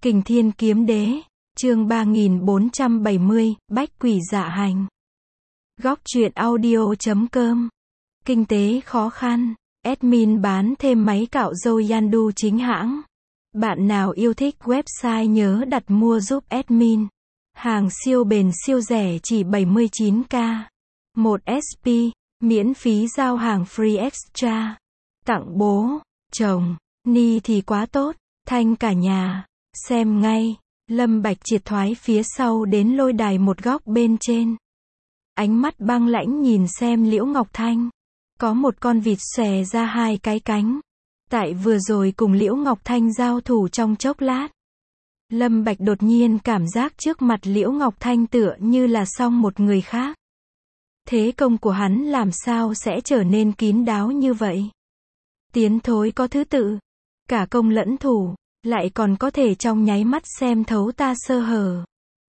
Kình Thiên Kiếm Đế, chương 3470, Bách Quỷ Dạ Hành. Góc truyện audio.com. Kinh tế khó khăn, admin bán thêm máy cạo râu Yandu chính hãng. Bạn nào yêu thích website nhớ đặt mua giúp admin. Hàng siêu bền siêu rẻ chỉ 79k. 1 SP, miễn phí giao hàng free extra. Tặng bố, chồng, ni thì quá tốt, thanh cả nhà. Xem ngay, Lâm Bạch triệt thoái phía sau đến lôi đài một góc bên trên. Ánh mắt băng lãnh nhìn xem Liễu Ngọc Thanh. Có một con vịt xòe ra hai cái cánh. Tại vừa rồi cùng Liễu Ngọc Thanh giao thủ trong chốc lát. Lâm Bạch đột nhiên cảm giác trước mặt Liễu Ngọc Thanh tựa như là song một người khác. Thế công của hắn làm sao sẽ trở nên kín đáo như vậy? Tiến thối có thứ tự, cả công lẫn thủ, lại còn có thể trong nháy mắt xem thấu ta sơ hở.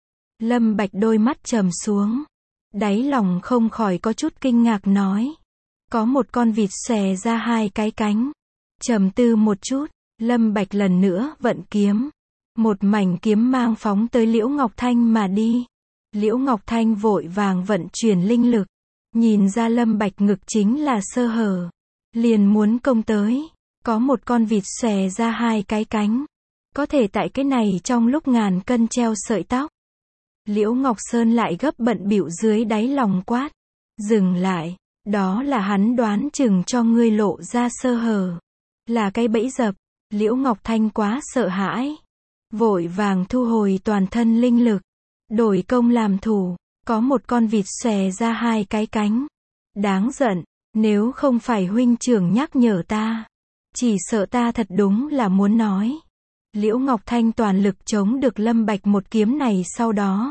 Lâm Bạch đôi mắt trầm xuống, đáy lòng không khỏi có chút kinh ngạc nói. Có một con vịt xòe ra hai cái cánh. Trầm tư một chút, Lâm Bạch lần nữa vận kiếm. Một mảnh kiếm mang phóng tới Liễu Ngọc Thanh mà đi. Liễu Ngọc Thanh vội vàng vận chuyển linh lực. Nhìn ra Lâm Bạch ngực chính là sơ hở. Liền muốn công tới. Có một con vịt xòe ra hai cái cánh. Có thể tại cái này trong lúc ngàn cân treo sợi tóc. Liễu Ngọc Sơn lại gấp bận bịu dưới đáy lòng quát. Dừng lại, đó là hắn đoán chừng cho ngươi lộ ra sơ hở. Là cái bẫy dập. Liễu Ngọc Thanh quá sợ hãi. Vội vàng thu hồi toàn thân linh lực. Đổi công làm thủ. Có một con vịt xòe ra hai cái cánh. Đáng giận, nếu không phải huynh trưởng nhắc nhở ta. Chỉ sợ ta thật đúng là muốn nói. Liễu Ngọc Thanh toàn lực chống được Lâm Bạch một kiếm này sau đó.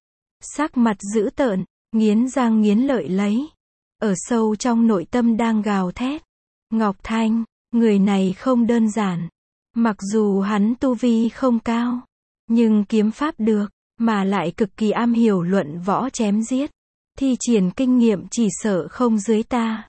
Sắc mặt dữ tợn, nghiến răng nghiến lợi lấy. Ở sâu trong nội tâm đang gào thét. Ngọc Thanh, người này không đơn giản. Mặc dù hắn tu vi không cao, nhưng kiếm pháp được, mà lại cực kỳ am hiểu luận võ chém giết. Thi triển kinh nghiệm chỉ sợ không dưới ta.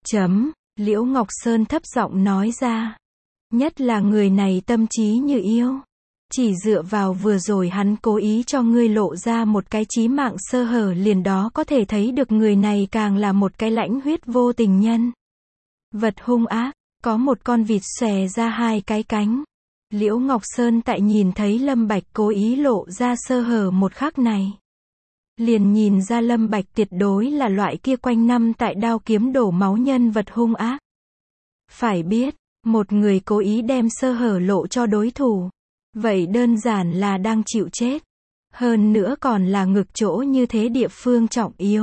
Liễu Ngọc Sơn thấp giọng nói ra. Nhất là người này tâm trí như yêu. Chỉ dựa vào vừa rồi hắn cố ý cho ngươi lộ ra một cái chí mạng sơ hở liền đó có thể thấy được người này càng là một cái lãnh huyết vô tình nhân. Vật hung ác, có một con vịt xòe ra hai cái cánh. Liễu Ngọc Sơn tại nhìn thấy Lâm Bạch cố ý lộ ra sơ hở một khắc này. Liền nhìn ra Lâm Bạch tuyệt đối là loại kia quanh năm tại đao kiếm đổ máu nhân vật hung ác. Phải biết, một người cố ý đem sơ hở lộ cho đối thủ. Vậy đơn giản là đang chịu chết. Hơn nữa còn là ngực chỗ như thế địa phương trọng yếu.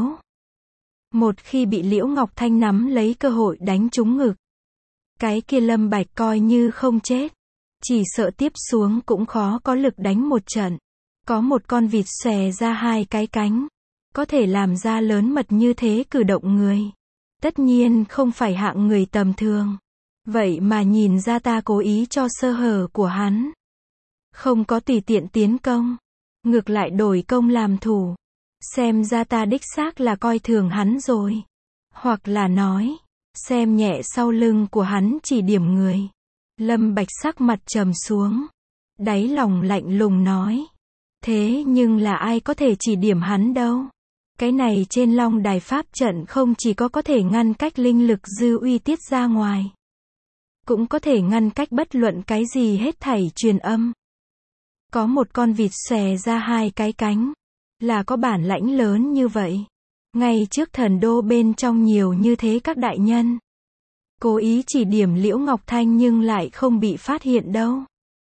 Một khi bị Liễu Ngọc Thanh nắm lấy cơ hội đánh trúng ngực. Cái kia Lâm Bạch coi như không chết. Chỉ sợ tiếp xuống cũng khó có lực đánh một trận. Có một con vịt xòe ra hai cái cánh. Có thể làm ra lớn mật như thế cử động người. Tất nhiên không phải hạng người tầm thường. Vậy mà nhìn ra ta cố ý cho sơ hở của hắn. Không có tùy tiện tiến công. Ngược lại đổi công làm thủ. Xem ra ta đích xác là coi thường hắn rồi. Hoặc là nói, xem nhẹ sau lưng của hắn chỉ điểm người. Lâm Bạch sắc mặt trầm xuống. Đáy lòng lạnh lùng nói. Thế nhưng là ai có thể chỉ điểm hắn đâu. Cái này trên long đài pháp trận không chỉ có thể ngăn cách linh lực dư uy tiết ra ngoài. Cũng có thể ngăn cách bất luận cái gì hết thảy truyền âm. Có một con vịt xòe ra hai cái cánh. Là có bản lãnh lớn như vậy. Ngay trước thần đô bên trong nhiều như thế các đại nhân. Cố ý chỉ điểm Liễu Ngọc Thanh nhưng lại không bị phát hiện đâu.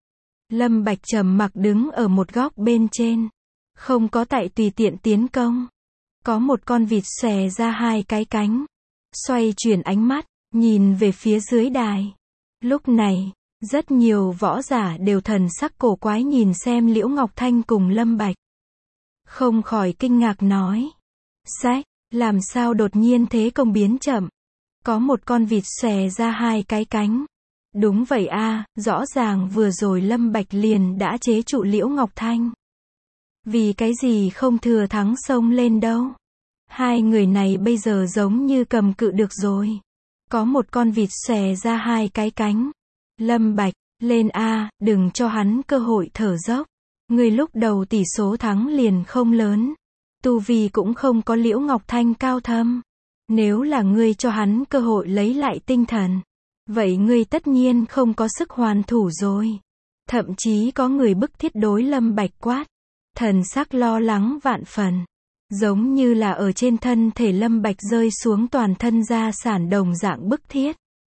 Lâm Bạch trầm mặc đứng ở một góc bên trên. Không có tại tùy tiện tiến công. Có một con vịt xòe ra hai cái cánh. Xoay chuyển ánh mắt, nhìn về phía dưới đài. Lúc này, rất nhiều võ giả đều thần sắc cổ quái nhìn xem Liễu Ngọc Thanh cùng Lâm Bạch. Không khỏi kinh ngạc nói. Sách, làm sao đột nhiên thế công biến chậm. Có một con vịt xòe ra hai cái cánh. Đúng vậy a, rõ ràng vừa rồi Lâm Bạch liền đã chế trụ Liễu Ngọc Thanh. Vì cái gì không thừa thắng xông lên đâu. Hai người này bây giờ giống như cầm cự được rồi. Có một con vịt xòe ra hai cái cánh. Lâm Bạch, Lên a, đừng cho hắn cơ hội thở dốc. Ngươi lúc đầu tỷ số thắng liền không lớn. Tu vi cũng không có Liễu Ngọc Thanh cao thâm. Nếu là ngươi cho hắn cơ hội lấy lại tinh thần, vậy ngươi tất nhiên không có sức hoàn thủ rồi. Thậm chí có người bức thiết đối Lâm Bạch quát. Thần sắc lo lắng vạn phần. Giống như là ở trên thân thể Lâm Bạch rơi xuống toàn thân gia sản đồng dạng bức thiết.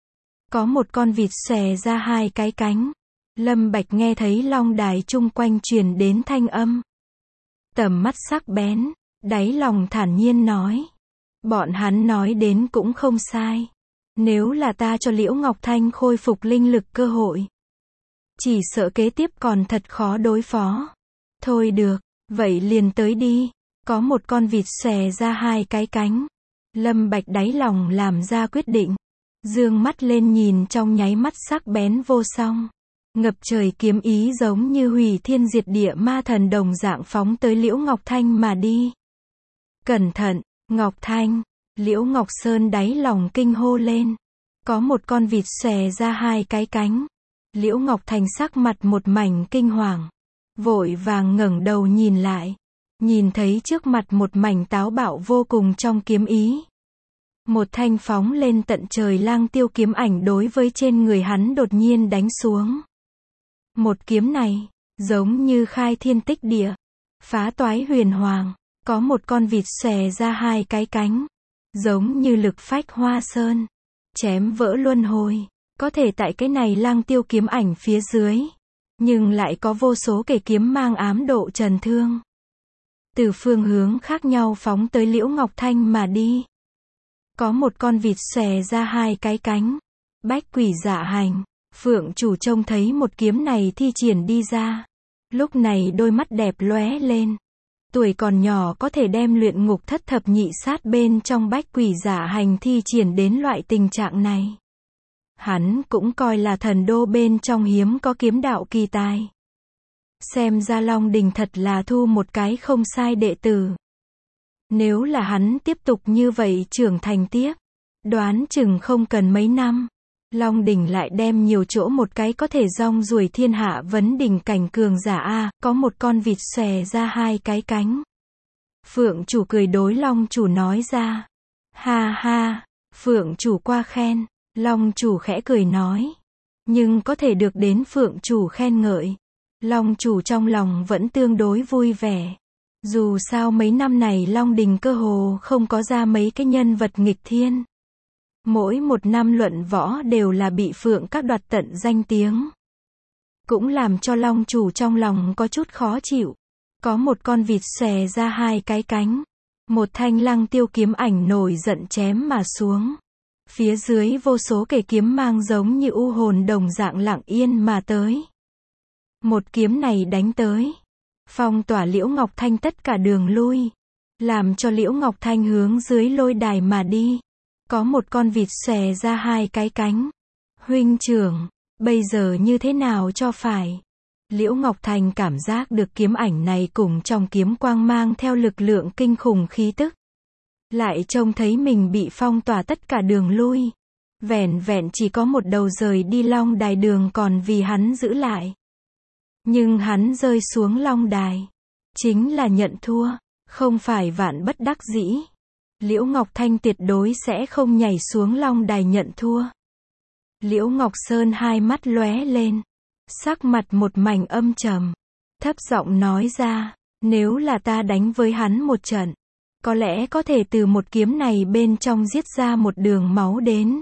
Có một con vịt xòe ra hai cái cánh. Lâm Bạch nghe thấy long đài chung quanh truyền đến thanh âm. Tầm mắt sắc bén, đáy lòng thản nhiên nói. Bọn hắn nói đến cũng không sai. Nếu là ta cho Liễu Ngọc Thanh khôi phục linh lực cơ hội, chỉ sợ kế tiếp còn thật khó đối phó. Thôi được, vậy liền tới đi. Có một con vịt xòe ra hai cái cánh. Lâm Bạch đáy lòng làm ra quyết định. Dương mắt lên nhìn trong nháy mắt sắc bén vô song. Ngập trời kiếm ý giống như hủy thiên diệt địa ma thần đồng dạng phóng tới Liễu Ngọc Thanh mà đi. Cẩn thận, Ngọc Thanh. Liễu Ngọc Sơn đáy lòng kinh hô lên. Có một con vịt xòe ra hai cái cánh. Liễu Ngọc Thanh sắc mặt một mảnh kinh hoàng. Vội vàng ngẩng đầu nhìn lại. Nhìn thấy trước mặt một mảnh táo bạo vô cùng trong kiếm ý. Một thanh phóng lên tận trời lang tiêu kiếm ảnh đối với trên người hắn đột nhiên đánh xuống. Một kiếm này, giống như khai thiên tích địa, phá toái huyền hoàng. Có một con vịt xòe ra hai cái cánh. Giống như lực phách hoa sơn. Chém vỡ luân hồi. Có thể tại cái này lang tiêu kiếm ảnh phía dưới. Nhưng lại có vô số kẻ kiếm mang ám độ trần thương. Từ phương hướng khác nhau phóng tới Liễu Ngọc Thanh mà đi. Có một con vịt xòe ra hai cái cánh. Bách quỷ dạ hành. Phượng chủ trông thấy một kiếm này thi triển đi ra. Lúc này đôi mắt đẹp lóe lên. Tuổi còn nhỏ có thể đem luyện ngục thất thập nhị sát bên trong bách quỷ dạ hành thi triển đến loại tình trạng này. Hắn cũng coi là thần đô bên trong hiếm có kiếm đạo kỳ tài. Xem ra Long Đình thật là thu một cái không sai đệ tử. Nếu là hắn tiếp tục như vậy trưởng thành tiếp, đoán chừng không cần mấy năm, Long Đình lại đem nhiều chỗ một cái có thể rong ruổi thiên hạ vấn đỉnh cảnh cường giả a. Có một con vịt xòe ra hai cái cánh. Phượng chủ cười đối Long chủ nói ra. Ha ha, Phượng chủ qua khen. Long chủ khẽ cười nói. Nhưng có thể được đến Phượng chủ khen ngợi, Long chủ trong lòng vẫn tương đối vui vẻ. Dù sao mấy năm này Long Đình cơ hồ không có ra mấy cái nhân vật nghịch thiên. Mỗi một năm luận võ đều là bị Phượng các đoạt tận danh tiếng. Cũng làm cho Long chủ trong lòng có chút khó chịu. Có một con vịt xòe ra hai cái cánh. Một thanh lăng tiêu kiếm ảnh nổi giận chém mà xuống. Phía dưới vô số kẻ kiếm mang giống như u hồn đồng dạng lặng yên mà tới. Một kiếm này đánh tới, phong tỏa Liễu Ngọc Thanh tất cả đường lui, làm cho Liễu Ngọc Thanh hướng dưới lôi đài mà đi. Có một con vịt xòe ra hai cái cánh. Huynh trưởng, bây giờ như thế nào cho phải? Liễu Ngọc Thanh cảm giác được kiếm ảnh này cùng trong kiếm quang mang theo lực lượng kinh khủng khí tức. Lại trông thấy mình bị phong tỏa tất cả đường lui. Vẻn vẹn chỉ có một đầu rời đi long đài đường còn vì hắn giữ lại. Nhưng hắn rơi xuống long đài, chính là nhận thua, không phải vạn bất đắc dĩ. Liễu Ngọc Thanh tuyệt đối sẽ không nhảy xuống long đài nhận thua. Liễu Ngọc Sơn hai mắt lóe lên, sắc mặt một mảnh âm trầm, thấp giọng nói ra, nếu là ta đánh với hắn một trận, có lẽ có thể từ một kiếm này bên trong giết ra một đường máu đến.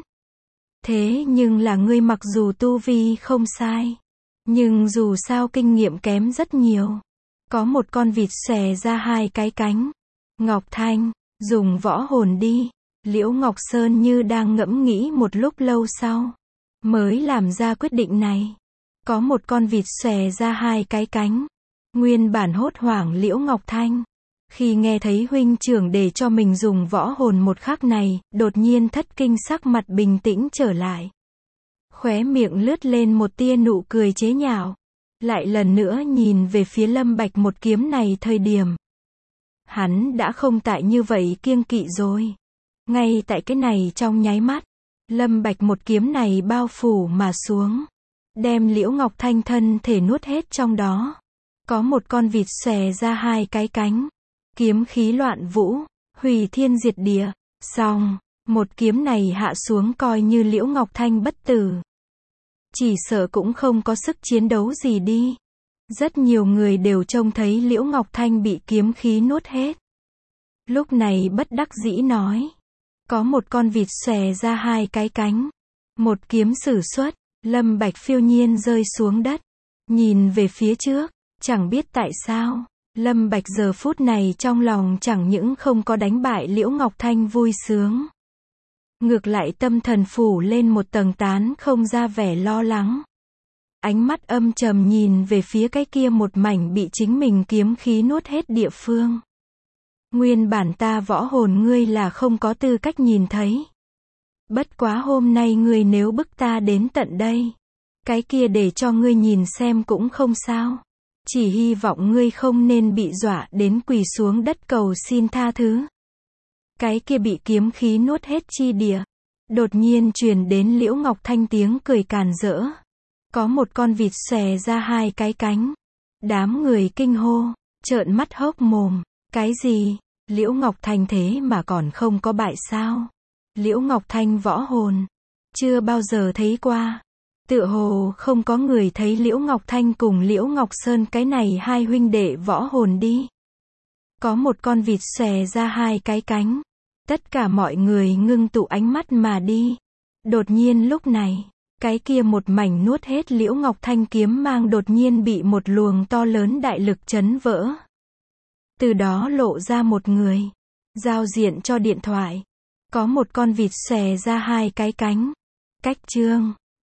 Thế nhưng là ngươi mặc dù tu vi không sai, nhưng dù sao kinh nghiệm kém rất nhiều. Có một con vịt xòe ra hai cái cánh. Ngọc Thanh, dùng võ hồn đi. Liễu Ngọc Sơn như đang ngẫm nghĩ một lúc lâu sau, mới làm ra quyết định này. Có một con vịt xòe ra hai cái cánh. Nguyên bản hốt hoảng Liễu Ngọc Thanh, khi nghe thấy huynh trưởng để cho mình dùng võ hồn một khắc này, đột nhiên thất kinh, sắc mặt bình tĩnh trở lại. Khóe miệng lướt lên một tia nụ cười chế nhạo. Lại lần nữa nhìn về phía Lâm Bạch một kiếm này thời điểm. Hắn đã không tại như vậy kiêng kỵ rồi. Ngay tại cái này trong nháy mắt, Lâm Bạch một kiếm này bao phủ mà xuống. đem Liễu Ngọc Thanh thân thể nuốt hết trong đó. Có một con vịt xòe ra hai cái cánh, kiếm khí loạn vũ, hủy thiên diệt địa. Xong, một kiếm này hạ xuống coi như Liễu Ngọc Thanh bất tử, chỉ sợ cũng không có sức chiến đấu gì đi. Rất nhiều người đều trông thấy Liễu Ngọc Thanh bị kiếm khí nuốt hết. Lúc này bất đắc dĩ nói, có một con vịt xòe ra hai cái cánh, một kiếm sử xuất, Lâm Bạch phiêu nhiên rơi xuống đất, nhìn về phía trước, chẳng biết tại sao, Lâm Bạch giờ phút này trong lòng chẳng những không có đánh bại Liễu Ngọc Thanh vui sướng, ngược lại tâm thần phủ lên một tầng tán không ra vẻ lo lắng. Ánh mắt âm trầm nhìn về phía cái kia một mảnh bị chính mình kiếm khí nuốt hết địa phương. Nguyên bản ta võ hồn ngươi là không có tư cách nhìn thấy. Bất quá hôm nay ngươi nếu bức ta đến tận đây, cái kia để cho ngươi nhìn xem cũng không sao. Chỉ hy vọng ngươi không nên bị dọa đến quỳ xuống đất cầu xin tha thứ. Cái kia bị kiếm khí nuốt hết chi địa. Đột nhiên truyền đến Liễu Ngọc Thanh tiếng cười càn rỡ. Có một con vịt xòe ra hai cái cánh. Đám người kinh hô, trợn mắt hốc mồm. Cái gì? Liễu Ngọc Thanh thế mà còn không có bại sao? Liễu Ngọc Thanh võ hồn, chưa bao giờ thấy qua. Tựa hồ không có người thấy Liễu Ngọc Thanh cùng Liễu Ngọc Sơn cái này hai huynh đệ võ hồn đi. Có một con vịt xòe ra hai cái cánh. Tất cả mọi người ngưng tụ ánh mắt mà đi. Đột nhiên lúc này, cái kia một mảnh nuốt hết Liễu Ngọc Thanh kiếm mang đột nhiên bị một luồng to lớn đại lực chấn vỡ. Từ đó lộ ra một người, giao diện cho điện thoại. Có một con vịt xòe ra hai cái cánh. Cách chương